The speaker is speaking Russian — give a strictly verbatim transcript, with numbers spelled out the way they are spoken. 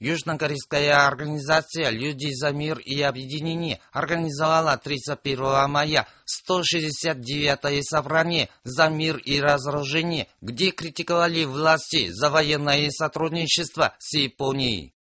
Южнокорейская организация «Люди за мир и объединение» организовала тридцать первого мая сто шестьдесят девятое собрание за мир и разоружение, где критиковали власти за военное сотрудничество с Японией.